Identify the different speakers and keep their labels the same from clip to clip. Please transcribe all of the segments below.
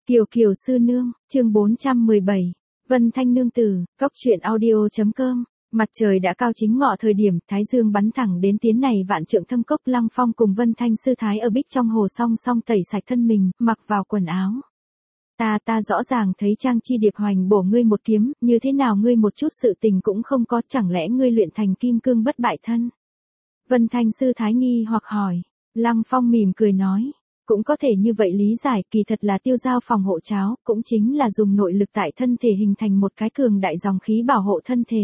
Speaker 1: Kiều Kiều sư nương, chương 417. Vân Thanh nương tử, cốc truyện audio.com. Mặt trời đã cao chính ngọ thời điểm, thái dương bắn thẳng đến tiến này vạn trượng thâm cốc. Lăng Phong cùng Vân Thanh sư thái ở bích trong hồ song song tẩy sạch thân mình, mặc vào quần áo. Ta rõ ràng thấy Trang Chi Điệp hoành bổ ngươi một kiếm, như thế nào ngươi một chút sự tình cũng không có, chẳng lẽ ngươi luyện thành kim cương bất bại thân? Vân Thanh sư thái nghi hoặc hỏi. Lăng Phong mỉm cười nói. Cũng có thể như vậy lý giải, kỳ thật là tiêu giao phòng hộ cháo, cũng chính là dùng nội lực tại thân thể hình thành một cái cường đại dòng khí bảo hộ thân thể.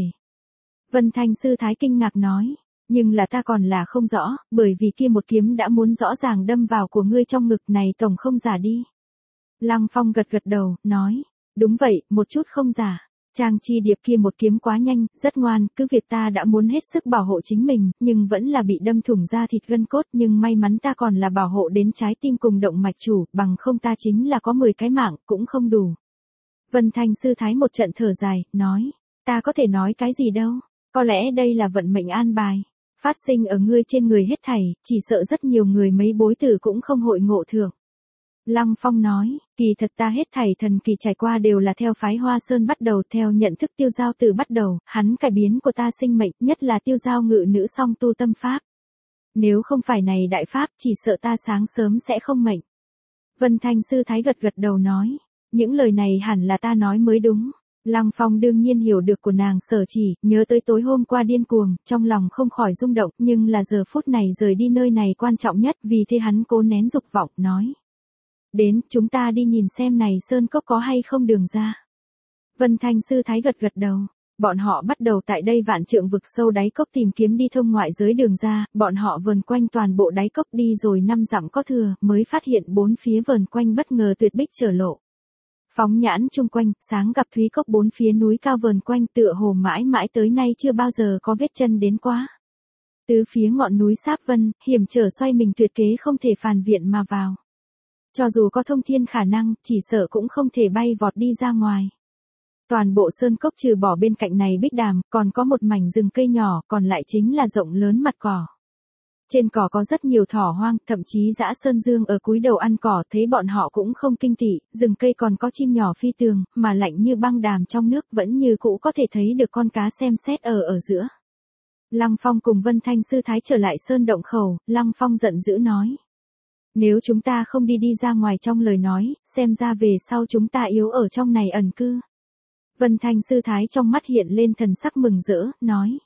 Speaker 1: Vân Thanh sư thái kinh ngạc nói, nhưng là ta còn là không rõ, bởi vì kia một kiếm đã muốn rõ ràng đâm vào của ngươi trong ngực này tổng không giả đi. Lăng Phong gật gật đầu, nói, đúng vậy, một chút không giả. Trang Chi Điệp kia một kiếm quá nhanh, rất ngoan, cứ việc ta đã muốn hết sức bảo hộ chính mình, nhưng vẫn là bị đâm thủng da thịt gân cốt, nhưng may mắn ta còn là bảo hộ đến trái tim cùng động mạch chủ, bằng không ta chính là có 10 cái mạng, cũng không đủ. Vân Thanh sư thái một trận thở dài, nói, ta có thể nói cái gì đâu, có lẽ đây là vận mệnh an bài, phát sinh ở ngươi trên người hết thảy, chỉ sợ rất nhiều người mấy bối tử cũng không hội ngộ thưởng. Lăng Phong nói, kỳ thật ta hết thảy thần kỳ trải qua đều là theo phái Hoa Sơn bắt đầu, theo nhận thức tiêu giao từ bắt đầu, hắn cải biến của ta sinh mệnh, nhất là tiêu giao ngự nữ song tu tâm pháp. Nếu không phải này đại pháp, chỉ sợ ta sáng sớm sẽ không mệnh. Vân Thanh sư thái gật gật đầu nói, những lời này hẳn là ta nói mới đúng. Lăng Phong đương nhiên hiểu được của nàng sở chỉ, nhớ tới tối hôm qua điên cuồng, trong lòng không khỏi rung động, nhưng là giờ phút này rời đi nơi này quan trọng nhất, vì thế hắn cố nén dục vọng, nói. Đến, chúng ta đi nhìn xem này sơn cốc có hay không đường ra. Vân Thanh sư thái gật gật đầu. Bọn họ bắt đầu tại đây vạn trượng vực sâu đáy cốc tìm kiếm đi thông ngoại giới đường ra, bọn họ vờn quanh toàn bộ đáy cốc đi rồi 5 dặm có thừa, mới phát hiện bốn phía vờn quanh bất ngờ tuyệt bích trở lộ. Phóng nhãn chung quanh, sáng gặp thúy cốc bốn phía núi cao vờn quanh tựa hồ mãi mãi tới nay chưa bao giờ có vết chân đến quá. Tứ phía ngọn núi sáp vân, hiểm trở xoay mình tuyệt kế không thể phàn viện mà vào. Cho dù có thông thiên khả năng, chỉ sợ cũng không thể bay vọt đi ra ngoài. Toàn bộ sơn cốc trừ bỏ bên cạnh này bích đàm, còn có một mảnh rừng cây nhỏ, còn lại chính là rộng lớn mặt cỏ. Trên cỏ có rất nhiều thỏ hoang, thậm chí dã sơn dương ở cúi đầu ăn cỏ, thấy bọn họ cũng không kinh tị, rừng cây còn có chim nhỏ phi tường, mà lạnh như băng đàm trong nước vẫn như cũ có thể thấy được con cá xem xét ở giữa. Lăng Phong cùng Vân Thanh sư thái trở lại sơn động khẩu, Lăng Phong giận dữ nói. Nếu chúng ta không đi ra ngoài trong lời nói, xem ra về sau chúng ta yếu ở trong này ẩn cư. Vân Thanh sư thái trong mắt hiện lên thần sắc mừng rỡ, nói.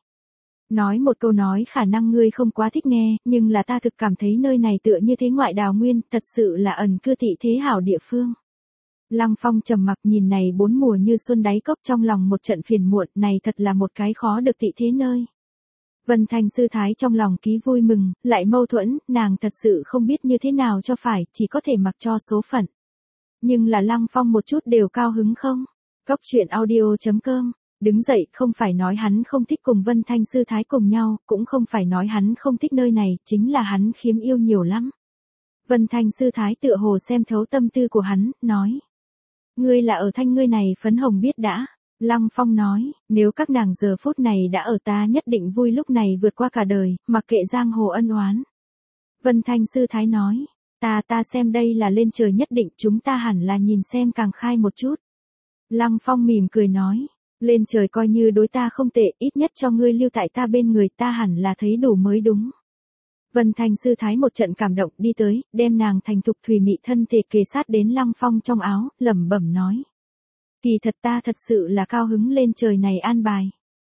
Speaker 1: Nói một câu nói khả năng ngươi không quá thích nghe, nhưng là ta thực cảm thấy nơi này tựa như thế ngoại đào nguyên, thật sự là ẩn cư tị thế hảo địa phương. Lăng Phong trầm mặc nhìn này bốn mùa như xuân đáy cốc, trong lòng một trận phiền muộn, này thật là một cái khó được tị thế nơi. Vân Thanh sư thái trong lòng ký vui mừng, lại mâu thuẫn, nàng thật sự không biết như thế nào cho phải, chỉ có thể mặc cho số phận. Nhưng là Lăng Phong một chút đều cao hứng không? Cốc truyện audio.com. Đứng dậy, không phải nói hắn không thích cùng Vân Thanh sư thái cùng nhau, cũng không phải nói hắn không thích nơi này, chính là hắn khiếm yêu nhiều lắm. Vân Thanh sư thái tựa hồ xem thấu tâm tư của hắn, nói. Ngươi là ở thanh ngươi này phấn hồng biết đã. Lăng Phong nói, nếu các nàng giờ phút này đã ở ta nhất định vui lúc này vượt qua cả đời, mặc kệ giang hồ ân oán. Vân Thanh sư thái nói, ta xem đây là lên trời nhất định, chúng ta hẳn là nhìn xem càng khai một chút. Lăng Phong mỉm cười nói, lên trời coi như đối ta không tệ, ít nhất cho ngươi lưu tại ta bên người, ta hẳn là thấy đủ mới đúng. Vân Thanh sư thái một trận cảm động đi tới, đem nàng thành thục thùy mị thân thể kề sát đến Lăng Phong trong áo, lẩm bẩm nói. Kỳ thật ta thật sự là cao hứng lên trời này an bài.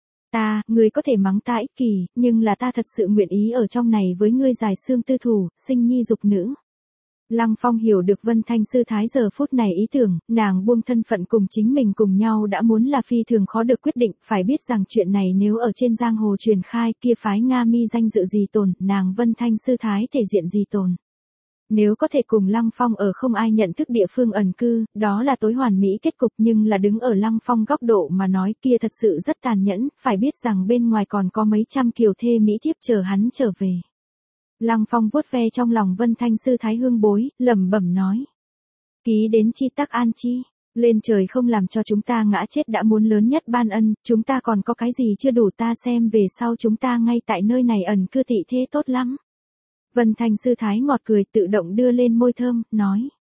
Speaker 1: Ngươi có thể mắng ta ích kỷ, nhưng là ta thật sự nguyện ý ở trong này với ngươi dài xương tư thủ, sinh nhi dục nữ. Lăng Phong hiểu được Vân Thanh sư thái giờ phút này ý tưởng, nàng buông thân phận cùng chính mình cùng nhau đã muốn là phi thường khó được quyết định, phải biết rằng chuyện này nếu ở trên giang hồ truyền khai kia phái Nga Mi danh dự gì tồn, nàng Vân Thanh sư thái thể diện gì tồn. Nếu có thể cùng Lăng Phong ở không ai nhận thức địa phương ẩn cư, đó là tối hoàn mỹ kết cục, nhưng là đứng ở Lăng Phong góc độ mà nói kia thật sự rất tàn nhẫn, phải biết rằng bên ngoài còn có mấy trăm kiều thê mỹ thiếp chờ hắn trở về. Lăng Phong vuốt ve trong lòng Vân Thanh sư thái hương bối, lẩm bẩm nói. Ký đến chi tắc an chi, lên trời không làm cho chúng ta ngã chết đã muốn lớn nhất ban ân, chúng ta còn có cái gì chưa đủ, ta xem về sau chúng ta ngay tại nơi này ẩn cư tị thế tốt lắm. Vân Thanh sư thái ngọt cười tự động đưa lên môi thơm, nói.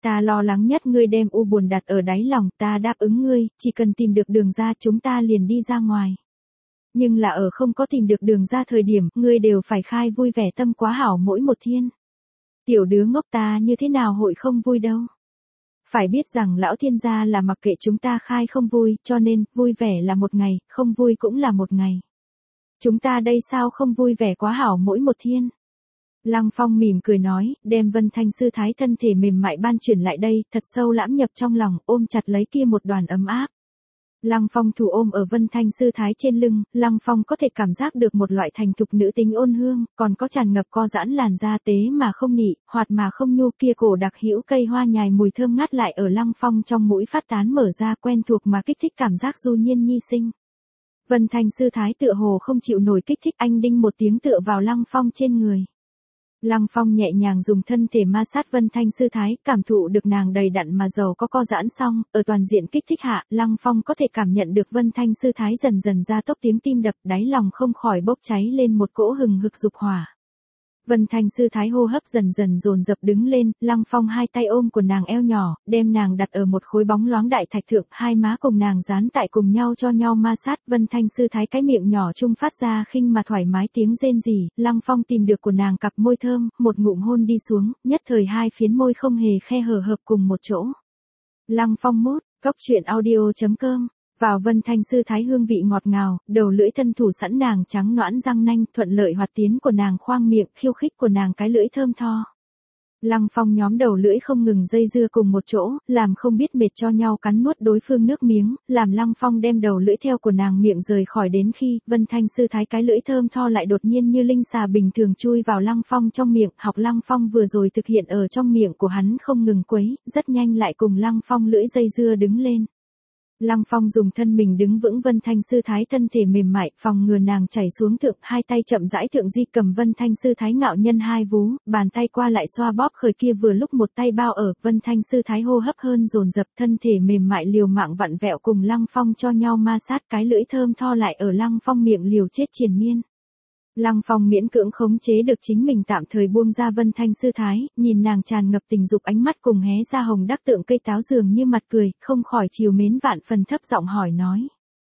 Speaker 1: Ta lo lắng nhất ngươi đem u buồn đặt ở đáy lòng, ta đáp ứng ngươi, chỉ cần tìm được đường ra chúng ta liền đi ra ngoài. Nhưng là ở không có tìm được đường ra thời điểm, ngươi đều phải khai vui vẻ tâm quá hảo mỗi một thiên. Tiểu đứa ngốc, ta như thế nào hội không vui đâu. Phải biết rằng lão thiên gia là mặc kệ chúng ta khai không vui, cho nên, vui vẻ là một ngày, không vui cũng là một ngày. Chúng ta đây sao không vui vẻ quá hảo mỗi một thiên. Lăng Phong mỉm cười nói, đem Vân Thanh sư thái thân thể mềm mại ban chuyển lại đây, thật sâu lãm nhập trong lòng, ôm chặt lấy kia một đoàn ấm áp. Lăng Phong thủ ôm ở Vân Thanh sư thái trên lưng, Lăng Phong có thể cảm giác được một loại thành thục nữ tính ôn hương, còn có tràn ngập co giãn làn da tế mà không nị, hoạt mà không nhu, kia cổ đặc hữu cây hoa nhài mùi thơm ngát lại ở Lăng Phong trong mũi phát tán mở ra, quen thuộc mà kích thích cảm giác du nhiên nhi sinh. Vân Thanh sư thái tựa hồ không chịu nổi kích thích, anh đinh một tiếng tựa vào Lăng Phong trên người. Lăng Phong nhẹ nhàng dùng thân thể ma sát Vân Thanh sư thái, cảm thụ được nàng đầy đặn mà giàu có co giãn xong, ở toàn diện kích thích hạ, Lăng Phong có thể cảm nhận được Vân Thanh sư thái dần dần ra tốc tiếng tim đập, đáy lòng không khỏi bốc cháy lên một cỗ hừng hực dục hỏa. Vân Thanh sư thái hô hấp dần dần dồn dập đứng lên, Lăng Phong hai tay ôm của nàng eo nhỏ, đem nàng đặt ở một khối bóng loáng đại thạch thượng, hai má cùng nàng dán tại cùng nhau cho nhau ma sát, Vân Thanh sư thái cái miệng nhỏ trung phát ra khinh mà thoải mái tiếng rên rỉ, Lăng Phong tìm được của nàng cặp môi thơm, một ngụm hôn đi xuống, nhất thời hai phiến môi không hề khe hở hợp cùng một chỗ. Lăng Phong mốt, goctruyện.audio.com. Vào Vân Thanh sư thái hương vị ngọt ngào, đầu lưỡi thân thủ sẵn nàng trắng nõn răng nanh, thuận lợi hoạt tiến của nàng khoang miệng, khiêu khích của nàng cái lưỡi thơm tho. Lăng Phong nhóm đầu lưỡi không ngừng dây dưa cùng một chỗ, làm không biết mệt cho nhau cắn nuốt đối phương nước miếng, làm Lăng Phong đem đầu lưỡi theo của nàng miệng rời khỏi đến khi, Vân Thanh sư thái cái lưỡi thơm tho lại đột nhiên như linh xà bình thường chui vào Lăng Phong trong miệng, học Lăng Phong vừa rồi thực hiện ở trong miệng của hắn không ngừng quấy, rất nhanh lại cùng Lăng Phong lưỡi dây dưa đứng lên. Lăng Phong dùng thân mình đứng vững Vân Thanh sư thái thân thể mềm mại, phòng ngừa nàng chảy xuống thượng, hai tay chậm rãi thượng di cầm Vân Thanh sư thái ngạo nhân hai vú, bàn tay qua lại xoa bóp khởi kia vừa lúc một tay bao ở, Vân Thanh sư thái hô hấp hơn dồn dập, thân thể mềm mại liều mạng vặn vẹo cùng Lăng Phong cho nhau ma sát, cái lưỡi thơm tho lại ở Lăng Phong miệng liều chết triền miên. Lăng Phong miễn cưỡng khống chế được chính mình tạm thời buông ra Vân Thanh sư thái, nhìn nàng tràn ngập tình dục ánh mắt cùng hé ra hồng đắc tượng cây táo dường như mặt cười, không khỏi trìu mến vạn phần thấp giọng hỏi nói.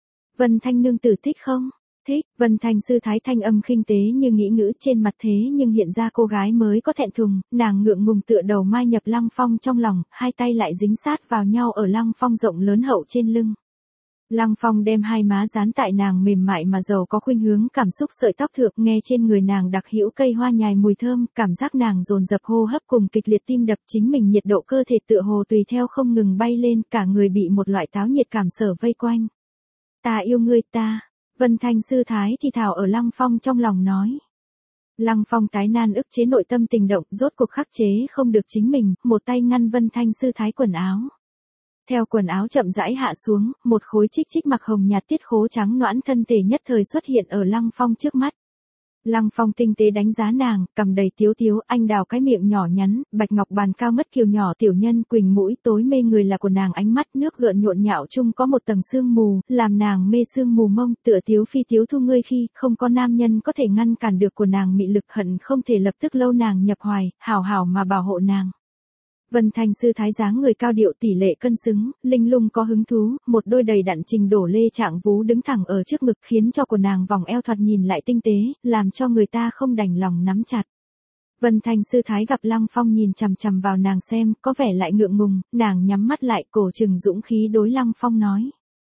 Speaker 1: Vân Thanh nương tử thích không? Thích. Vân Thanh sư thái thanh âm khinh tế như nghĩ ngữ trên mặt thế nhưng hiện ra cô gái mới có thẹn thùng, nàng ngượng ngùng tựa đầu mai nhập Lăng Phong trong lòng, hai tay lại dính sát vào nhau ở Lăng Phong rộng lớn hậu trên lưng. Lăng Phong đem hai má dán tại nàng mềm mại mà giàu có khuynh hướng cảm xúc sợi tóc thượng, nghe trên người nàng đặc hữu cây hoa nhài mùi thơm, cảm giác nàng dồn dập hô hấp cùng kịch liệt tim đập, chính mình nhiệt độ cơ thể tựa hồ tùy theo không ngừng bay lên, cả người bị một loại táo nhiệt cảm sở vây quanh. Ta yêu ngươi ta, Vân Thanh sư thái thì thào ở Lăng Phong trong lòng nói. Lăng Phong tái nan ức chế nội tâm tình động, rốt cuộc khắc chế không được chính mình, một tay ngăn Vân Thanh sư thái quần áo. Theo quần áo chậm rãi hạ xuống, một khối chích chích mặc hồng nhạt tiết khố trắng nõn thân thể nhất thời xuất hiện ở Lăng Phong trước mắt. Lăng Phong tinh tế đánh giá nàng, cầm đầy tiếu tiếu, anh đào cái miệng nhỏ nhắn, bạch ngọc bàn cao ngất kiều nhỏ tiểu nhân quỳnh mũi, tối mê người là của nàng ánh mắt, nước gợn nhộn nhạo chung có một tầng sương mù, làm nàng mê sương mù mông, tựa tiếu phi tiếu thu ngươi khi, không có nam nhân có thể ngăn cản được của nàng mị lực, hận không thể lập tức lâu nàng nhập hoài, hảo hảo mà bảo hộ nàng. Vân Thanh sư thái dáng người cao điệu tỷ lệ cân xứng, linh lung có hứng thú, một đôi đầy đặn trình đổ lê trạng vú đứng thẳng ở trước ngực khiến cho của nàng vòng eo thoạt nhìn lại tinh tế, làm cho người ta không đành lòng nắm chặt. Vân Thanh sư thái gặp Lăng Phong nhìn chằm chằm vào nàng xem, có vẻ lại ngượng ngùng, nàng nhắm mắt lại cổ trừng dũng khí đối Lăng Phong nói.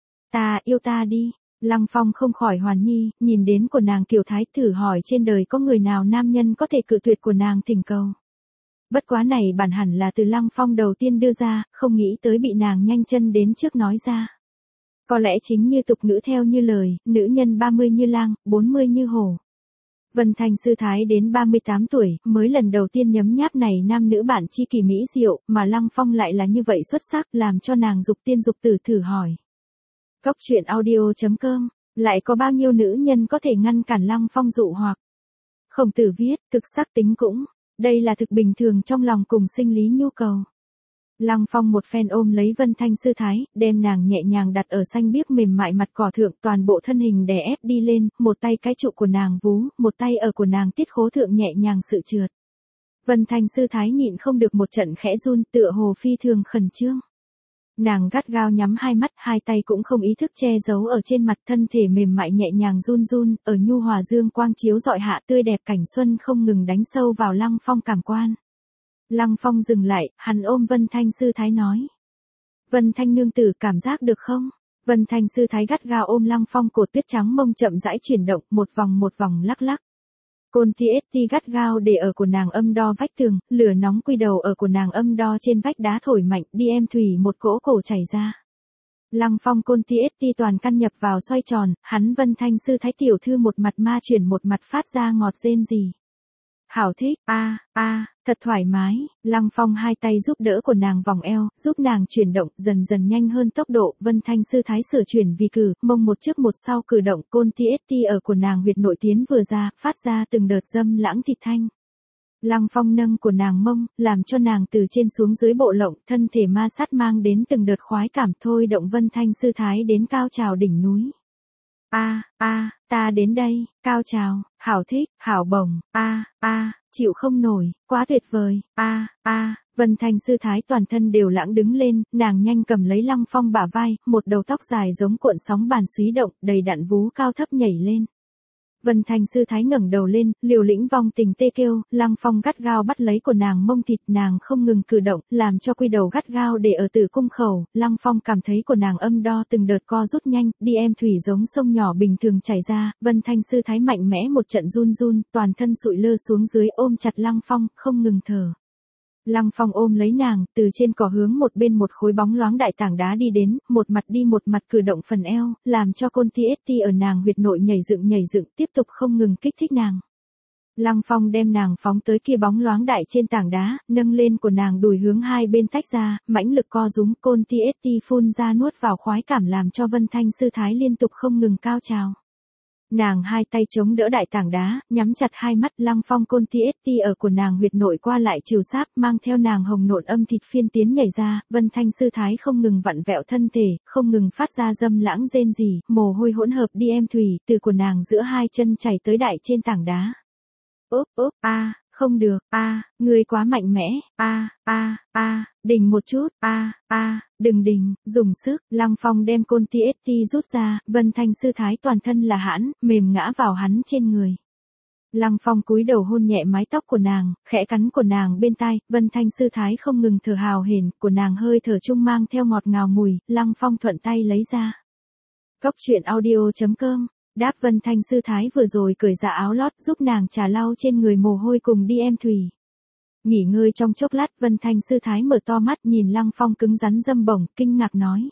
Speaker 1: Ta yêu ta đi. Lăng Phong không khỏi hoàn nhi, nhìn đến của nàng kiều thái thử hỏi trên đời có người nào nam nhân có thể cự tuyệt của nàng thỉnh cầu. Bất quá này bản hẳn là từ Lăng Phong đầu tiên đưa ra, không nghĩ tới bị nàng nhanh chân đến trước nói ra. Có lẽ chính như tục ngữ theo như lời, nữ nhân 30 như lang, 40 như hổ. Vân Thanh sư thái đến 38 tuổi, mới lần đầu tiên nhấm nháp này nam nữ bản chi kỳ mỹ diệu, mà Lăng Phong lại là như vậy xuất sắc, làm cho nàng dục tiên dục tử thử hỏi. Goctruyện.audio.com, lại có bao nhiêu nữ nhân có thể ngăn cản Lăng Phong dụ hoặc. Khổng Tử viết, thực sắc tính cũng. Đây là thực bình thường trong lòng cùng sinh lý nhu cầu. Lăng Phong một phen ôm lấy Vân Thanh sư thái, đem nàng nhẹ nhàng đặt ở xanh biếc mềm mại mặt cỏ thượng, toàn bộ thân hình đè ép đi lên, một tay cái trụ của nàng vú, một tay ở của nàng tiết khố thượng nhẹ nhàng sự trượt. Vân Thanh sư thái nhịn không được một trận khẽ run, tựa hồ phi thường khẩn trương. Nàng gắt gao nhắm hai mắt, hai tay cũng không ý thức che giấu ở trên mặt, thân thể mềm mại nhẹ nhàng run run, ở nhu hòa dương quang chiếu rọi hạ tươi đẹp cảnh xuân không ngừng đánh sâu vào Lăng Phong cảm quan. Lăng Phong dừng lại, hắn ôm Vân Thanh sư thái nói. Vân Thanh nương tử cảm giác được không? Vân Thanh sư thái gắt gao ôm Lăng Phong, cổ tuyết trắng mông chậm rãi chuyển động, một vòng lắc lắc. Côn TST gắt gao để ở của nàng âm đo vách tường, lửa nóng quy đầu ở của nàng âm đo trên vách đá thổi mạnh, đi em thủy một cỗ cổ chảy ra. Lăng Phong côn TST toàn căn nhập vào xoay tròn, hắn Vân Thanh sư thái tiểu thư một mặt ma chuyển một mặt phát ra ngọt rên gì. Hảo thích, thật thoải mái. Lăng Phong hai tay giúp đỡ của nàng vòng eo, giúp nàng chuyển động, dần dần nhanh hơn tốc độ. Vân Thanh sư thái sửa chuyển vì cử, mông một trước một sau cử động, côn TST ở của nàng huyệt nội tiến vừa ra, phát ra từng đợt dâm lãng thịt thanh. Lăng Phong nâng của nàng mông, làm cho nàng từ trên xuống dưới bộ lộng, thân thể ma sát mang đến từng đợt khoái cảm, thôi động Vân Thanh sư thái đến cao trào đỉnh núi. Ta đến đây, cao trào, hảo thích, hảo bổng, chịu không nổi, quá tuyệt vời, Vân Thanh sư thái toàn thân đều lãng đứng lên, nàng nhanh cầm lấy Lăng Phong bả vai, một đầu tóc dài giống cuộn sóng bàn xúy động, đầy đặn vú cao thấp nhảy lên. Vân Thanh sư thái ngẩng đầu lên, liều lĩnh vong tình tê kêu, Lăng Phong gắt gao bắt lấy của nàng mông thịt, nàng không ngừng cử động, làm cho quy đầu gắt gao để ở tử cung khẩu. Lăng Phong cảm thấy của nàng âm đo từng đợt co rút nhanh, đi em thủy giống sông nhỏ bình thường chảy ra. Vân Thanh sư thái mạnh mẽ một trận run run, toàn thân sụi lơ xuống dưới ôm chặt Lăng Phong, không ngừng thở. Lăng Phong ôm lấy nàng, từ trên cỏ hướng một bên một khối bóng loáng đại tảng đá đi đến, một mặt đi một mặt cử động phần eo, làm cho côn TST ở nàng huyệt nội nhảy dựng, tiếp tục không ngừng kích thích nàng. Lăng Phong đem nàng phóng tới kia bóng loáng đại trên tảng đá, nâng lên của nàng đùi hướng hai bên tách ra, mãnh lực co rúm, côn TST phun ra nuốt vào khoái cảm làm cho Vân Thanh sư thái liên tục không ngừng cao trào. Nàng hai tay chống đỡ đại tảng đá, nhắm chặt hai mắt. Lăng Phong côn TST ở của nàng huyệt nội qua lại chiều sáp, mang theo nàng hồng nộn âm thịt phiên tiến nhảy ra. Vân Thanh sư thái không ngừng vặn vẹo thân thể, không ngừng phát ra dâm lãng rên rỉ, mồ hôi hỗn hợp đi em thủy từ của nàng giữa hai chân chảy tới đại trên tảng đá. Không được, ngươi quá mạnh mẽ, đình một chút, đừng đình, dùng sức. Lăng Phong đem côn TST rút ra, Vân Thanh sư thái toàn thân là hãn, mềm ngã vào hắn trên người. Lăng Phong cúi đầu hôn nhẹ mái tóc của nàng, khẽ cắn của nàng bên tai. Vân Thanh sư thái không ngừng thở hào hển, của nàng hơi thở chung mang theo ngọt ngào mùi. Lăng Phong thuận tay lấy ra. Cốc truyện audio.com. Đáp Vân Thanh sư thái vừa rồi cởi ra áo lót, giúp nàng trà lau trên người mồ hôi cùng đi em thủy. Nghỉ ngơi trong chốc lát, Vân Thanh sư thái mở to mắt nhìn Lăng Phong cứng rắn dâm bổng, kinh ngạc nói.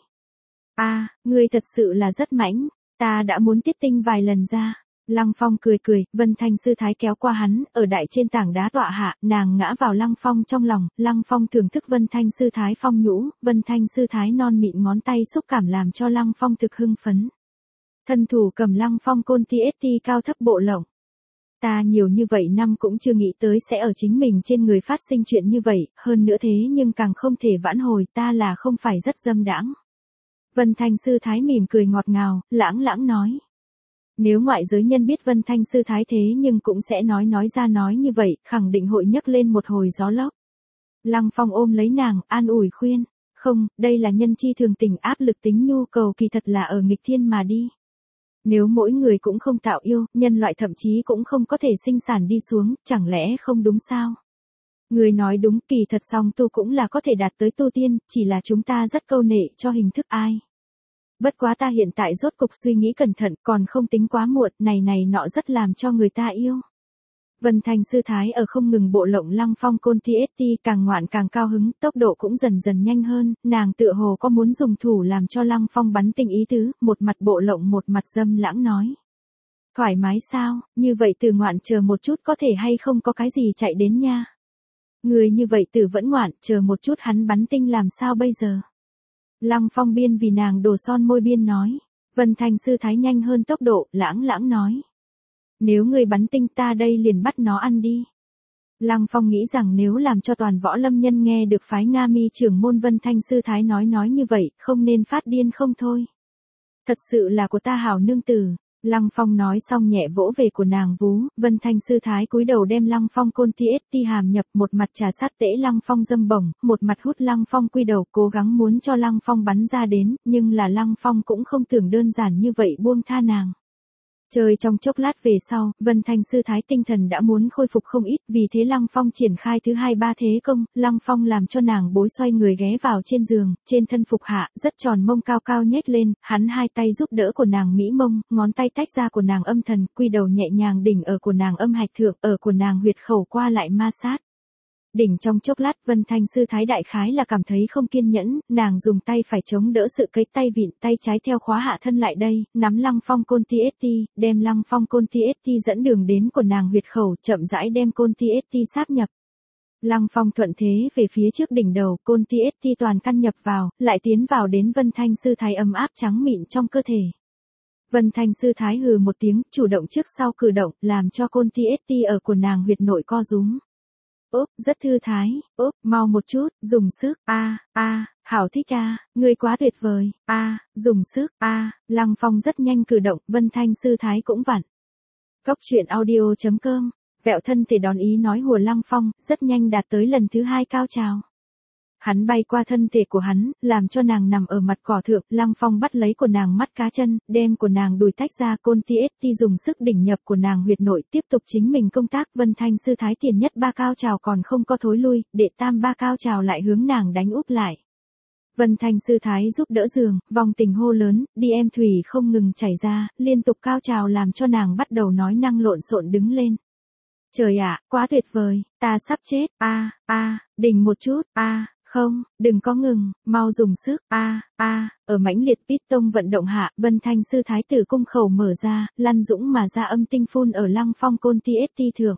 Speaker 1: Ngươi thật sự là rất mãnh, ta đã muốn tiết tinh vài lần ra. Lăng Phong cười, Vân Thanh sư thái kéo qua hắn, ở đại trên tảng đá tọa hạ, nàng ngã vào Lăng Phong trong lòng. Lăng Phong thưởng thức Vân Thanh sư thái phong nhũ, Vân Thanh sư thái non mịn ngón tay xúc cảm làm cho Lăng Phong thực hưng phấn. Thân thủ cầm Lăng Phong côn TST cao thấp bộ lộng. Ta nhiều như vậy năm cũng chưa nghĩ tới sẽ ở chính mình trên người phát sinh chuyện như vậy, hơn nữa thế nhưng càng không thể vãn hồi, ta là không phải rất dâm đãng. Vân Thanh sư thái mỉm cười ngọt ngào, lãng nói. Nếu ngoại giới nhân biết Vân Thanh sư thái thế nhưng cũng sẽ nói ra nói như vậy, khẳng định hội nhấc lên một hồi gió lốc. Lăng Phong ôm lấy nàng, an ủi khuyên. Không, đây là nhân chi thường tình, áp lực tính nhu cầu kỳ thật là ở nghịch thiên mà đi. Nếu mỗi người cũng không tạo yêu, nhân loại thậm chí cũng không có thể sinh sản đi xuống, chẳng lẽ không đúng sao? Người nói đúng, kỳ thật song tu cũng là có thể đạt tới tu tiên, chỉ là chúng ta rất câu nệ cho hình thức ai. Bất quá ta hiện tại rốt cục suy nghĩ cẩn thận, còn không tính quá muộn, này nọ rất làm cho người ta yêu. Vân Thanh sư thái ở không ngừng bộ lộng Lăng Phong côn TST, càng ngoạn càng cao hứng, tốc độ cũng dần dần nhanh hơn, nàng tựa hồ có muốn dùng thủ làm cho Lăng Phong bắn tinh ý tứ, một mặt bộ lộng một mặt dâm lãng nói. Thoải mái sao, như vậy từ ngoạn chờ một chút có thể hay không có cái gì chạy đến nha. Người như vậy từ vẫn ngoạn, chờ một chút hắn bắn tinh làm sao bây giờ. Lăng Phong biên vì nàng đổ son môi biên nói. Vân Thanh sư thái nhanh hơn tốc độ, lãng nói. Nếu người bắn tinh ta đây liền bắt nó ăn đi. Lăng Phong nghĩ rằng nếu làm cho toàn võ lâm nhân nghe được phái Nga Mi trưởng môn Vân Thanh sư thái nói như vậy, không nên phát điên không thôi. Thật sự là của ta hảo nương tử. Lăng Phong nói xong nhẹ vỗ về của nàng vú, Vân Thanh sư thái cúi đầu đem Lăng Phong côn ti hàm nhập, một mặt trà sát tễ Lăng Phong dâm bổng, một mặt hút Lăng Phong quy đầu, cố gắng muốn cho Lăng Phong bắn ra đến, nhưng là Lăng Phong cũng không tưởng đơn giản như vậy buông tha nàng. Chơi trong chốc lát về sau, Vân Thanh sư thái tinh thần đã muốn khôi phục không ít, vì thế Lăng Phong triển khai thứ 2-3 thế công, Lăng Phong làm cho nàng bối xoay người ghé vào trên giường, trên thân phục hạ, rất tròn mông cao cao nhếch lên, hắn hai tay giúp đỡ của nàng mỹ mông, ngón tay tách ra của nàng âm thần, quy đầu nhẹ nhàng đỉnh ở của nàng âm hạch thượng, ở của nàng huyệt khẩu qua lại ma sát. Đỉnh trong chốc lát Vân Thanh sư thái đại khái là cảm thấy không kiên nhẫn, nàng dùng tay phải chống đỡ sự cấy tay vịn, tay trái theo khóa hạ thân lại đây, nắm Lăng Phong côn ti, đem Lăng Phong côn ti dẫn đường đến của nàng huyệt khẩu, chậm rãi đem côn ti sáp nhập. Lăng Phong thuận thế về phía trước đỉnh đầu, côn ti toàn căn nhập vào, lại tiến vào đến Vân Thanh sư thái ấm áp trắng mịn trong cơ thể. Vân Thanh sư thái hừ một tiếng, chủ động trước sau cử động, làm cho côn ti ở của nàng huyệt nội co rúm. Úp, rất thư thái, úp, mau một chút, dùng sức, hảo thích ngươi quá tuyệt vời, dùng sức, Lăng Phong rất nhanh cử động, Vân Thanh sư thái cũng vặn. Cốc truyện audio.com, vẹo thân thể đón ý nói hùa Lăng Phong, rất nhanh đạt tới lần thứ 2 cao trào. Hắn bay qua thân thể của hắn, làm cho nàng nằm ở mặt cỏ thượng, Lăng Phong bắt lấy của nàng mắt cá chân, đem của nàng đùi tách ra, côn ti dùng sức đỉnh nhập của nàng huyệt nội, tiếp tục chính mình công tác. Vân Thanh sư thái tiền nhất 3 cao trào còn không có thối lui, đệ tam 3 cao trào lại hướng nàng đánh úp lại. Vân Thanh sư thái giúp đỡ giường, vòng tình hô lớn, đi em thủy không ngừng chảy ra, liên tục cao trào làm cho nàng bắt đầu nói năng lộn xộn đứng lên. Trời ạ, quá tuyệt vời, ta sắp chết, đỉnh một chút, không, đừng có ngừng, mau dùng sức, ở mãnh liệt piston vận động hạ, Vân Thanh sư thái tử cung khẩu mở ra, lăn dũng mà ra âm tinh phun ở Lăng Phong côn ti thượng.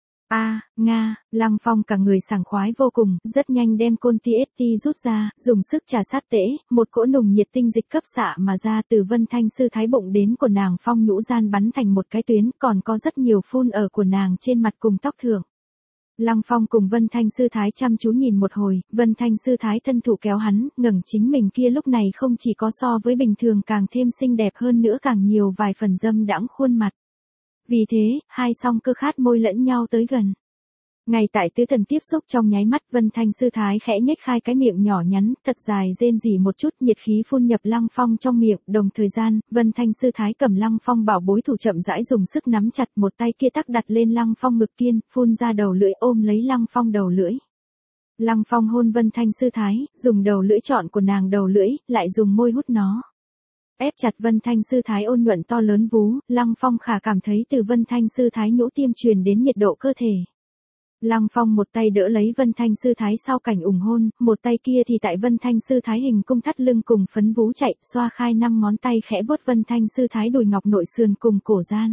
Speaker 1: Lăng Phong cả người sảng khoái vô cùng, rất nhanh đem côn ti rút ra, dùng sức trà sát tễ, một cỗ nùng nhiệt tinh dịch cấp xạ mà ra từ Vân Thanh sư thái bụng đến của nàng phong nhũ gian bắn thành một cái tuyến, còn có rất nhiều phun ở của nàng trên mặt cùng tóc thượng. Lăng Phong cùng Vân Thanh sư thái chăm chú nhìn một hồi, Vân Thanh sư thái thân thủ kéo hắn, ngẩng chính mình kia lúc này không chỉ có so với bình thường càng thêm xinh đẹp hơn nữa càng nhiều vài phần dâm đãng khuôn mặt. Vì thế, hai song cơ khát môi lẫn nhau tới gần. Ngay tại tứ thần tiếp xúc trong nháy mắt, Vân Thanh sư thái khẽ nhếch khai cái miệng nhỏ nhắn, thật dài rên rỉ một chút, nhiệt khí phun nhập Lăng Phong trong miệng, đồng thời gian, Vân Thanh sư thái cầm Lăng Phong bảo bối thủ chậm rãi dùng sức nắm chặt, một tay kia tắc đặt lên Lăng Phong ngực kiên, phun ra đầu lưỡi ôm lấy Lăng Phong đầu lưỡi. Lăng Phong hôn Vân Thanh sư thái, dùng đầu lưỡi chọn của nàng đầu lưỡi, lại dùng môi hút nó. Ép chặt Vân Thanh sư thái ôn nhuận to lớn vú, Lăng Phong khả cảm thấy từ Vân Thanh sư thái nhũ tiêm truyền đến nhiệt độ cơ thể. Lăng Phong một tay đỡ lấy Vân Thanh sư thái sau cảnh ủng hôn, một tay kia thì tại Vân Thanh sư thái hình cung thắt lưng cùng phấn vú chạy, xoa khai 5 ngón tay khẽ vuốt Vân Thanh sư thái đùi ngọc nội sườn cùng cổ gian.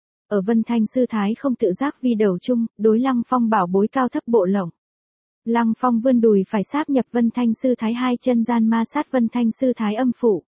Speaker 1: Ở Vân Thanh sư thái không tự giác vi đầu chung, đối Lăng Phong bảo bối cao thấp bộ lỏng. Lăng Phong vươn đùi phải sáp nhập Vân Thanh sư thái hai chân gian ma sát Vân Thanh sư thái âm phủ.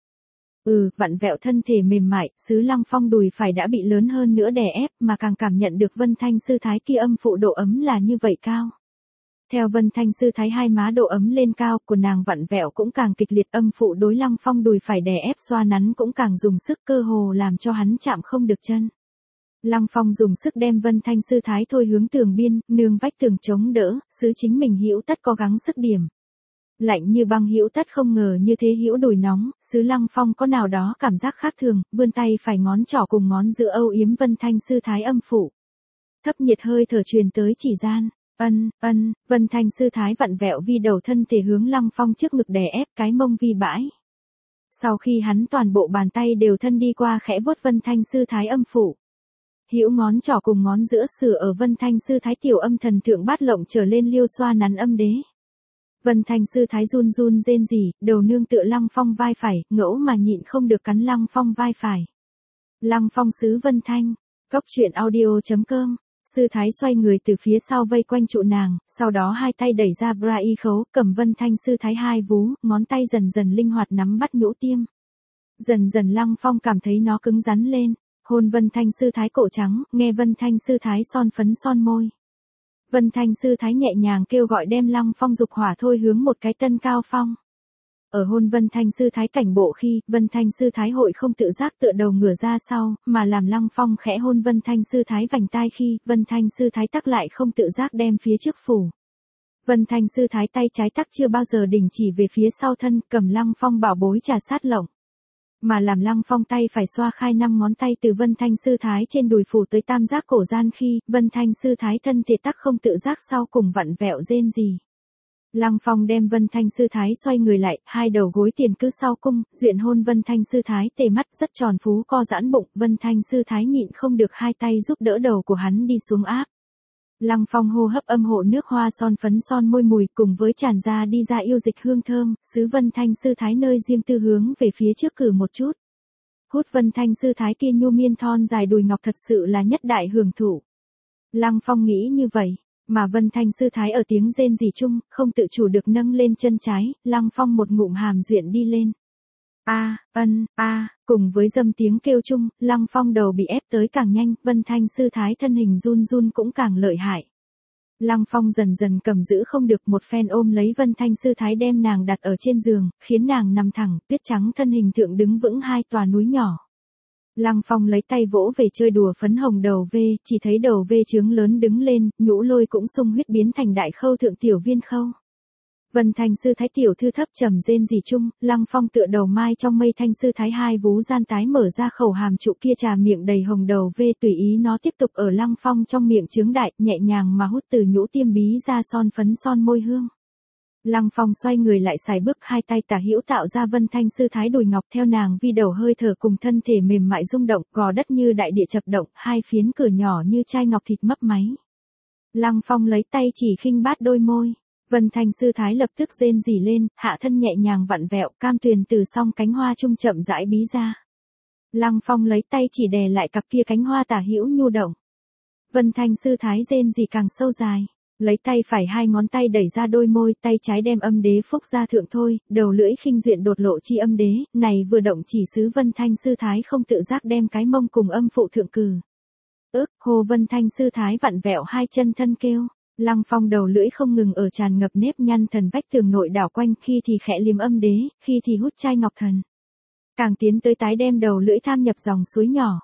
Speaker 1: Vặn vẹo thân thể mềm mại, xứ Lăng Phong đùi phải đã bị lớn hơn nữa đè ép mà càng cảm nhận được Vân Thanh sư thái kia âm phụ độ ấm là như vậy cao. Theo Vân Thanh sư thái hai má độ ấm lên cao, của nàng vặn vẹo cũng càng kịch liệt, âm phụ đối Lăng Phong đùi phải đè ép xoa nắn cũng càng dùng sức, cơ hồ làm cho hắn chạm không được chân. Lăng Phong dùng sức đem Vân Thanh sư thái thôi hướng tường biên, nương vách tường chống đỡ, xứ chính mình hữu tất có gắng sức điểm. Lạnh như băng hữu tất không ngờ như thế hữu đùi nóng, xứ Lăng Phong có nào đó cảm giác khác thường, vươn tay phải ngón trỏ cùng ngón giữa âu yếm Vân Thanh sư thái âm phủ. Thấp nhiệt hơi thở truyền tới chỉ gian, Vân Thanh sư thái vặn vẹo vi đầu thân thể hướng Lăng Phong trước ngực đè ép cái mông vi bãi. Sau khi hắn toàn bộ bàn tay đều thân đi qua khẽ vuốt Vân Thanh sư thái âm phủ. Hữu ngón trỏ cùng ngón giữa sửa ở Vân Thanh sư thái tiểu âm thần thượng bát lộng trở lên liêu xoa nắn âm đế. Vân Thanh sư thái run run rên rỉ, đầu nương tựa Lăng Phong vai phải, ngẫu mà nhịn không được cắn Lăng Phong vai phải. Lăng Phong xứ Vân Thanh, cốc truyện audio.com, sư thái xoay người từ phía sau vây quanh trụ nàng, sau đó hai tay đẩy ra bra y khấu, cầm Vân Thanh sư thái hai vú, ngón tay dần dần linh hoạt nắm bắt nhũ tiêm. Dần dần Lăng Phong cảm thấy nó cứng rắn lên, hôn Vân Thanh sư thái cổ trắng, nghe Vân Thanh sư thái son phấn son môi. Vân Thanh sư thái nhẹ nhàng kêu gọi đem Lăng Phong dục hỏa thôi hướng một cái tân cao phong. Ở hôn Vân Thanh Sư Thái cảnh bộ khi, Vân Thanh Sư Thái hội không tự giác tựa đầu ngửa ra sau, mà làm Lăng Phong khẽ hôn Vân Thanh Sư Thái vành tai khi, Vân Thanh Sư Thái tắc lại không tự giác đem phía trước phủ. Vân Thanh Sư Thái tay trái tắc chưa bao giờ đình chỉ về phía sau thân, cầm Lăng Phong bảo bối trà sát lộng. Mà làm Lăng Phong tay phải xoa khai 5 ngón tay từ Vân Thanh Sư Thái trên đùi phủ tới tam giác cổ gian khi, Vân Thanh Sư Thái thân thể tắc không tự giác sau cùng vặn vẹo rên gì. Lăng Phong đem Vân Thanh Sư Thái xoay người lại, hai đầu gối tiền cứ sau cung, duyện hôn Vân Thanh Sư Thái tề mắt rất tròn phú co giãn bụng, Vân Thanh Sư Thái nhịn không được hai tay giúp đỡ đầu của hắn đi xuống áp. Lăng Phong hô hấp âm hộ nước hoa son phấn son môi mùi cùng với tràn ra đi ra yêu dịch hương thơm, xứ Vân Thanh Sư Thái nơi riêng tư hướng về phía trước cử một chút. Hút Vân Thanh Sư Thái kia nhu miên thon dài đùi ngọc thật sự là nhất đại hưởng thụ. Lăng Phong nghĩ như vậy, mà Vân Thanh Sư Thái ở tiếng rên rỉ chung, không tự chủ được nâng lên chân trái, Lăng Phong một ngụm hàm duyện đi lên. Cùng với dâm tiếng kêu chung, Lăng Phong đầu bị ép tới càng nhanh, Vân Thanh Sư Thái thân hình run run cũng càng lợi hại. Lăng Phong dần dần cầm giữ không được một phen ôm lấy Vân Thanh Sư Thái đem nàng đặt ở trên giường, khiến nàng nằm thẳng, tuyết trắng thân hình thượng đứng vững hai tòa núi nhỏ. Lăng Phong lấy tay vỗ về chơi đùa phấn hồng đầu vê, chỉ thấy đầu vê trướng lớn đứng lên, nhũ lôi cũng sung huyết biến thành đại khâu thượng tiểu viên khâu. Vân Thanh Sư Thái tiểu thư thấp trầm rên rỉ chung, Lăng Phong tựa đầu mai trong mây Thanh Sư Thái hai vú gian tái mở ra khẩu hàm trụ kia trà miệng đầy hồng đầu vê tùy ý nó tiếp tục ở Lăng Phong trong miệng trướng đại, nhẹ nhàng mà hút từ nhũ tiêm bí ra son phấn son môi hương. Lăng Phong xoay người lại xài bước hai tay tả hữu tạo ra Vân Thanh Sư Thái đùi ngọc theo nàng vi đầu hơi thở cùng thân thể mềm mại rung động, gò đất như đại địa chập động, hai phiến cửa nhỏ như chai ngọc thịt mấp máy. Lăng Phong lấy tay chỉ khinh bát đôi môi. Vân Thanh Sư Thái lập tức rên rỉ lên, hạ thân nhẹ nhàng vặn vẹo, cam tuyền từ song cánh hoa trung chậm rãi bí ra. Lăng Phong lấy tay chỉ đè lại cặp kia cánh hoa tả hữu nhu động. Vân Thanh Sư Thái rên rỉ càng sâu dài, lấy tay phải hai ngón tay đẩy ra đôi môi, tay trái đem âm đế phúc ra thượng thôi, đầu lưỡi khinh duyện đột lộ chi âm đế, này vừa động chỉ xứ Vân Thanh Sư Thái không tự giác đem cái mông cùng âm phụ thượng cử. Hồ Vân Thanh Sư Thái vặn vẹo hai chân thân kêu. Lăng Phong đầu lưỡi không ngừng ở tràn ngập nếp nhăn thần vách tường nội đảo quanh, khi thì khẽ liếm âm đế, khi thì hút chai ngọc thần. Càng tiến tới tái đem đầu lưỡi tham nhập dòng suối nhỏ.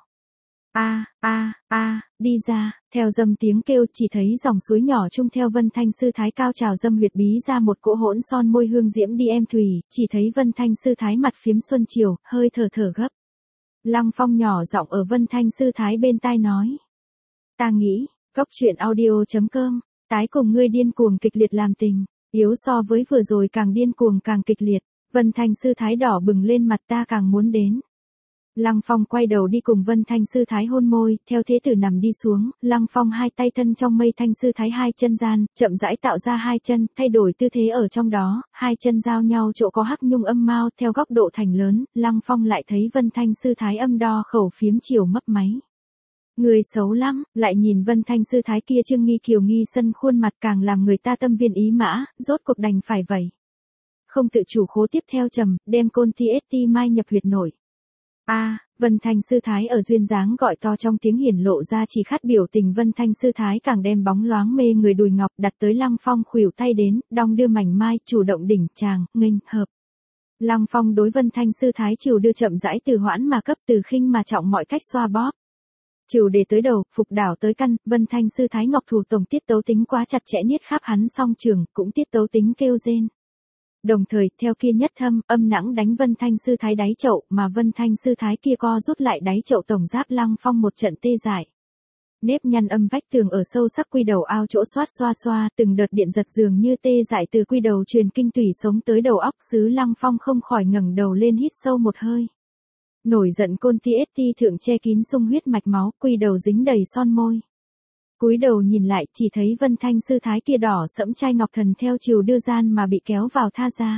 Speaker 1: Đi ra, theo dâm tiếng kêu chỉ thấy dòng suối nhỏ chung theo Vân Thanh Sư Thái cao trào dâm huyệt bí ra một cỗ hỗn son môi hương diễm đi em thủy, chỉ thấy Vân Thanh Sư Thái mặt phiếm xuân chiều, hơi thở gấp. Lăng Phong nhỏ giọng ở Vân Thanh Sư Thái bên tai nói. Ta nghĩ, Góc Truyện Audio.com, tái cùng ngươi điên cuồng kịch liệt làm tình, yếu so với vừa rồi càng điên cuồng càng kịch liệt, Vân Thanh Sư Thái đỏ bừng lên mặt ta càng muốn đến. Lăng Phong quay đầu đi cùng Vân Thanh Sư Thái hôn môi, theo thế tử nằm đi xuống, Lăng Phong hai tay thân trong mây Thanh Sư Thái hai chân gian, chậm rãi tạo ra hai chân, thay đổi tư thế ở trong đó, hai chân giao nhau chỗ có hắc nhung âm mao, theo góc độ thành lớn, Lăng Phong lại thấy Vân Thanh Sư Thái âm đo khẩu phiếm chiều mấp máy. Người xấu lắm, lại nhìn Vân Thanh Sư Thái kia trương nghi kiều nghi sân khuôn mặt càng làm người ta tâm viên ý mã, rốt cuộc đành phải vậy. Không tự chủ khố tiếp theo trầm, đem côn TST mai nhập huyệt nổi. Vân Thanh Sư Thái ở duyên dáng gọi to trong tiếng hiển lộ ra chỉ khát biểu tình, Vân Thanh Sư Thái càng đem bóng loáng mê người đùi ngọc đặt tới Lăng Phong khuỷu tay đến, đong đưa mảnh mai, chủ động đỉnh chàng, nghênh hợp. Lăng Phong đối Vân Thanh Sư Thái chiều đưa chậm rãi từ hoãn mà cấp, từ khinh mà trọng mọi cách xoa bóp. Chiều đề tới đầu, phục đảo tới căn, Vân Thanh Sư Thái ngọc thủ tổng tiết tấu tính quá chặt chẽ niết khắp hắn song trường, cũng tiết tấu tính kêu rên. Đồng thời, theo kia nhất thâm, âm nặng đánh Vân Thanh Sư Thái đáy chậu, mà Vân Thanh Sư Thái kia co rút lại đáy chậu tổng giáp Lăng Phong một trận tê dại. Nếp nhăn âm vách tường ở sâu sắc quy đầu ao chỗ xoa xoa, từng đợt điện giật dường như tê dại từ quy đầu truyền kinh tủy sống tới đầu óc, xứ Lăng Phong không khỏi ngẩng đầu lên hít sâu một hơi. Nổi giận côn TST thượng che kín sung huyết mạch máu, quy đầu dính đầy son môi. Cúi đầu nhìn lại, chỉ thấy Vân Thanh Sư Thái kia đỏ sẫm chai ngọc thần theo chiều đưa gian mà bị kéo vào tha ra.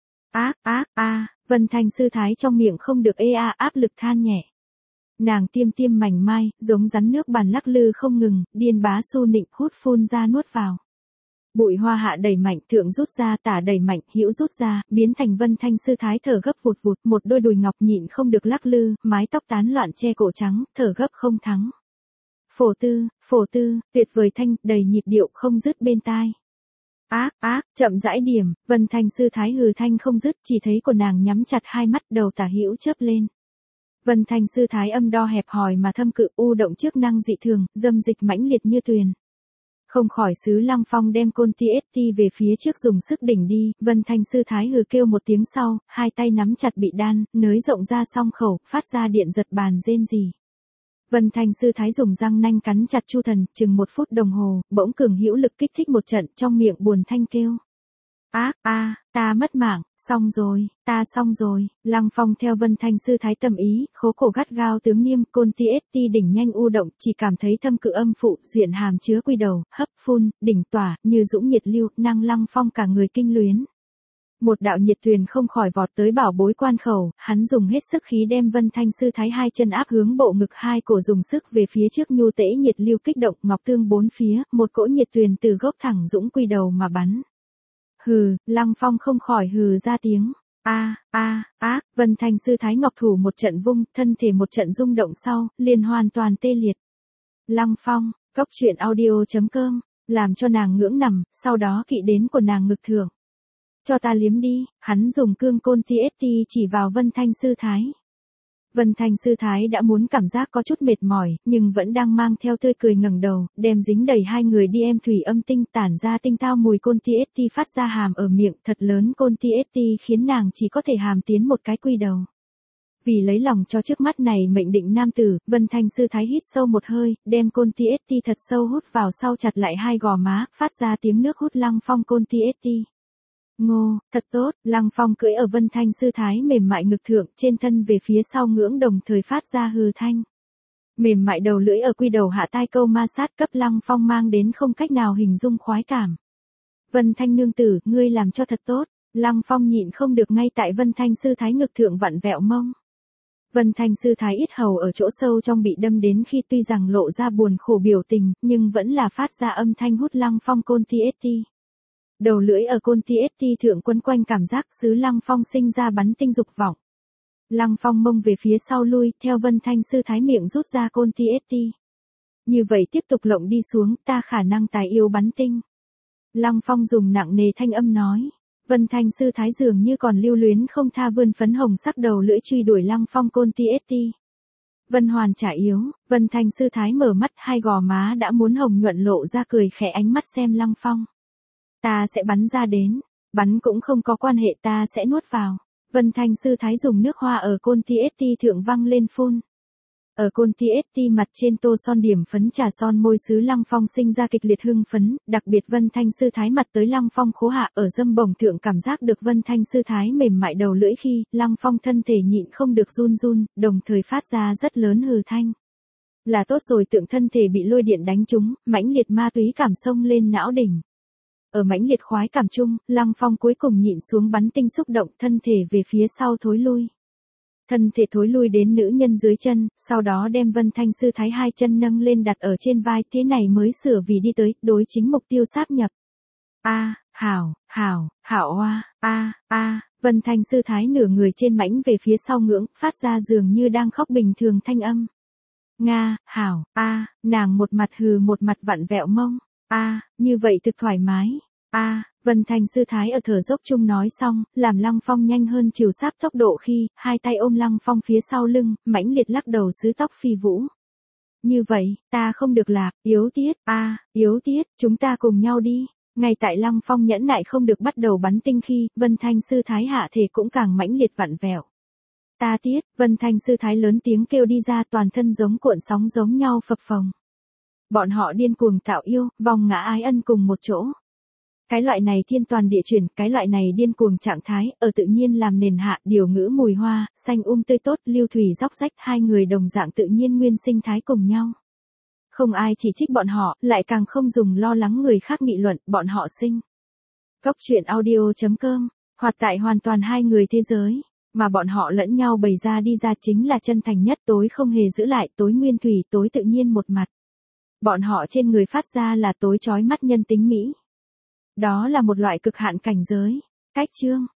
Speaker 1: Vân Thanh Sư Thái trong miệng không được áp lực than nhẹ. Nàng tiêm tiêm mảnh mai, giống rắn nước bàn lắc lư không ngừng, điên bá su nịnh hút phun ra nuốt vào. Bụi hoa hạ đẩy mạnh, thượng rút ra, tả đẩy mạnh, hữu rút ra, biến thành Vân Thanh Sư Thái thở gấp vụt vụt, một đôi đùi ngọc nhịn không được lắc lư, mái tóc tán loạn che cổ trắng, thở gấp không thắng. Phổ tư, tuyệt vời thanh, đầy nhịp điệu không dứt bên tai. Chậm rãi điểm, Vân Thanh sư thái hừ thanh không dứt, chỉ thấy của nàng nhắm chặt hai mắt, đầu tả hữu chớp lên. Vân Thanh sư thái âm đo hẹp hòi mà thâm cự, u động trước năng dị thường, dâm dịch mãnh liệt như tuyền. Không khỏi Sứ Lăng Phong đem côn TST về phía trước dùng sức đỉnh đi, Vân Thanh sư thái hừ kêu một tiếng sau, hai tay nắm chặt bị đan, nới rộng ra song khẩu, phát ra điện giật bàn rên rỉ. Vân Thanh sư thái dùng răng nanh cắn chặt Chu Thần, chừng 1 phút đồng hồ, bỗng cường hữu lực kích thích một trận, trong miệng buồn thanh kêu. Ta mất mạng, xong rồi, ta xong rồi. Lăng Phong theo Vân Thanh sư thái tâm ý, khố cổ gắt gao tướng niêm, côn TST đỉnh nhanh u động, chỉ cảm thấy thâm cự âm phụ, duyện hàm chứa quy đầu, hấp phun, đỉnh tỏa, như dũng nhiệt lưu, năng Lăng Phong cả người kinh luyến. Một đạo nhiệt tuyền không khỏi vọt tới bảo bối quan khẩu, hắn dùng hết sức khí đem Vân Thanh sư thái hai chân áp hướng bộ ngực, hai cổ dùng sức về phía trước, nhu tễ nhiệt lưu kích động, ngọc tương bốn phía, một cỗ nhiệt tuyền từ gốc thẳng dũng quy đầu mà bắn. Hừ, Lăng Phong không khỏi hừ ra tiếng. Vân Thanh sư thái ngọc thủ một trận vung, thân thể một trận rung động sau, liền hoàn toàn tê liệt. Lăng Phong, cốc truyện audio.com, làm cho nàng ngưỡng nằm, sau đó kỵ đến của nàng ngực thượng. Cho ta liếm đi, hắn dùng cương côn TST chỉ vào Vân Thanh sư thái. Vân Thanh sư thái đã muốn cảm giác có chút mệt mỏi, nhưng vẫn đang mang theo tươi cười ngẩng đầu, đem dính đầy hai người đi em thủy âm tinh tản ra tinh tao mùi côn TST phát ra hàm ở miệng, thật lớn côn TST khiến nàng chỉ có thể hàm tiến một cái quy đầu. Vì lấy lòng cho trước mắt này mệnh định nam tử, Vân Thanh sư thái hít sâu một hơi, đem côn TST thật sâu hút vào sau, chặt lại hai gò má, phát ra tiếng nước hút Lăng Phong côn TST. Ngô, thật tốt, Lăng Phong cưỡi ở Vân Thanh sư thái mềm mại ngực thượng, trên thân về phía sau ngưỡng, đồng thời phát ra hừ thanh. Mềm mại đầu lưỡi ở quy đầu hạ tai câu ma sát, cấp Lăng Phong mang đến không cách nào hình dung khoái cảm. Vân Thanh nương tử, ngươi làm cho thật tốt. Lăng Phong nhịn không được ngay tại Vân Thanh sư thái ngực thượng vặn vẹo mông. Vân Thanh sư thái yết hầu ở chỗ sâu trong bị đâm đến khi, tuy rằng lộ ra buồn khổ biểu tình, nhưng vẫn là phát ra âm thanh hút Lăng Phong côn TST. Đầu lưỡi ở côn TST thượng quấn quanh, cảm giác Sứ Lăng Phong sinh ra bắn tinh dục vọng. Lăng Phong mông về phía sau lui, theo Vân Thanh sư thái miệng rút ra côn TST. Như vậy tiếp tục lộng đi xuống, ta khả năng tài yêu bắn tinh. Lăng Phong dùng nặng nề thanh âm nói. Vân Thanh sư thái dường như còn lưu luyến không tha, vươn phấn hồng sắc đầu lưỡi truy đuổi Lăng Phong côn TST. Vân Hoàn trả yếu, Vân Thanh sư thái mở mắt, hai gò má đã muốn hồng nhuận, lộ ra cười khẽ, ánh mắt xem Lăng Phong. Ta sẽ bắn ra đến, bắn cũng không có quan hệ, ta sẽ nuốt vào. Vân Thanh sư thái dùng nước hoa ở côn TST thượng văng lên phun. Ở côn TST mặt trên tô son điểm phấn trà son môi, Sứ Lăng Phong sinh ra kịch liệt hưng phấn, đặc biệt Vân Thanh sư thái mặt tới Lăng Phong khố hạ, ở dâm bồng thượng cảm giác được Vân Thanh sư thái mềm mại đầu lưỡi khi, Lăng Phong thân thể nhịn không được run run, đồng thời phát ra rất lớn hừ thanh. Là tốt rồi, tượng thân thể bị lôi điện đánh trúng, mãnh liệt ma túy cảm xông lên não đỉnh. Ở mãnh liệt khoái cảm chung, Lăng Phong cuối cùng nhịn xuống bắn tinh xúc động, thân thể về phía sau thối lui. Thân thể thối lui đến nữ nhân dưới chân, sau đó đem Vân Thanh sư thái hai chân nâng lên đặt ở trên vai, thế này mới sửa vì đi tới, đối chính mục tiêu sáp nhập. Hảo oa, Vân Thanh sư thái nửa người trên mãnh về phía sau ngưỡng, phát ra dường như đang khóc bình thường thanh âm. Nga, hảo, nàng một mặt hừ một mặt vặn vẹo mông. Như vậy thực thoải mái. Vân Thanh sư thái ở thở dốc chung nói xong, làm Lăng Phong nhanh hơn chiều sáp tốc độ khi, hai tay ôm Lăng Phong phía sau lưng, mãnh liệt lắc đầu, sứ tóc phi vũ. Như vậy, ta không được lạc, yếu tiết, chúng ta cùng nhau đi. Ngay tại Lăng Phong nhẫn nại không được bắt đầu bắn tinh khi, Vân Thanh sư thái hạ thể cũng càng mãnh liệt vặn vẹo. Ta tiết, Vân Thanh sư thái lớn tiếng kêu đi ra, toàn thân giống cuộn sóng giống nhau phập phồng. Bọn họ điên cuồng tạo yêu, vòng ngã ái ân cùng một chỗ. Cái loại này thiên toàn địa chuyển, cái loại này điên cuồng trạng thái, ở tự nhiên làm nền hạ, điều ngữ mùi hoa, xanh tươi tốt, lưu thủy róc rách, hai người đồng dạng tự nhiên nguyên sinh thái cùng nhau. Không ai chỉ trích bọn họ, lại càng không dùng lo lắng người khác nghị luận, bọn họ sinh. Cốc truyện audio.com, hoạt tại hoàn toàn hai người thế giới, mà bọn họ lẫn nhau bày ra đi ra chính là chân thành nhất, tối không hề giữ lại, tối nguyên thủy, tối tự nhiên một mặt. Bọn họ trên người phát ra là tối chói mắt nhân tính mỹ. Đó là một loại cực hạn cảnh giới. Cách chương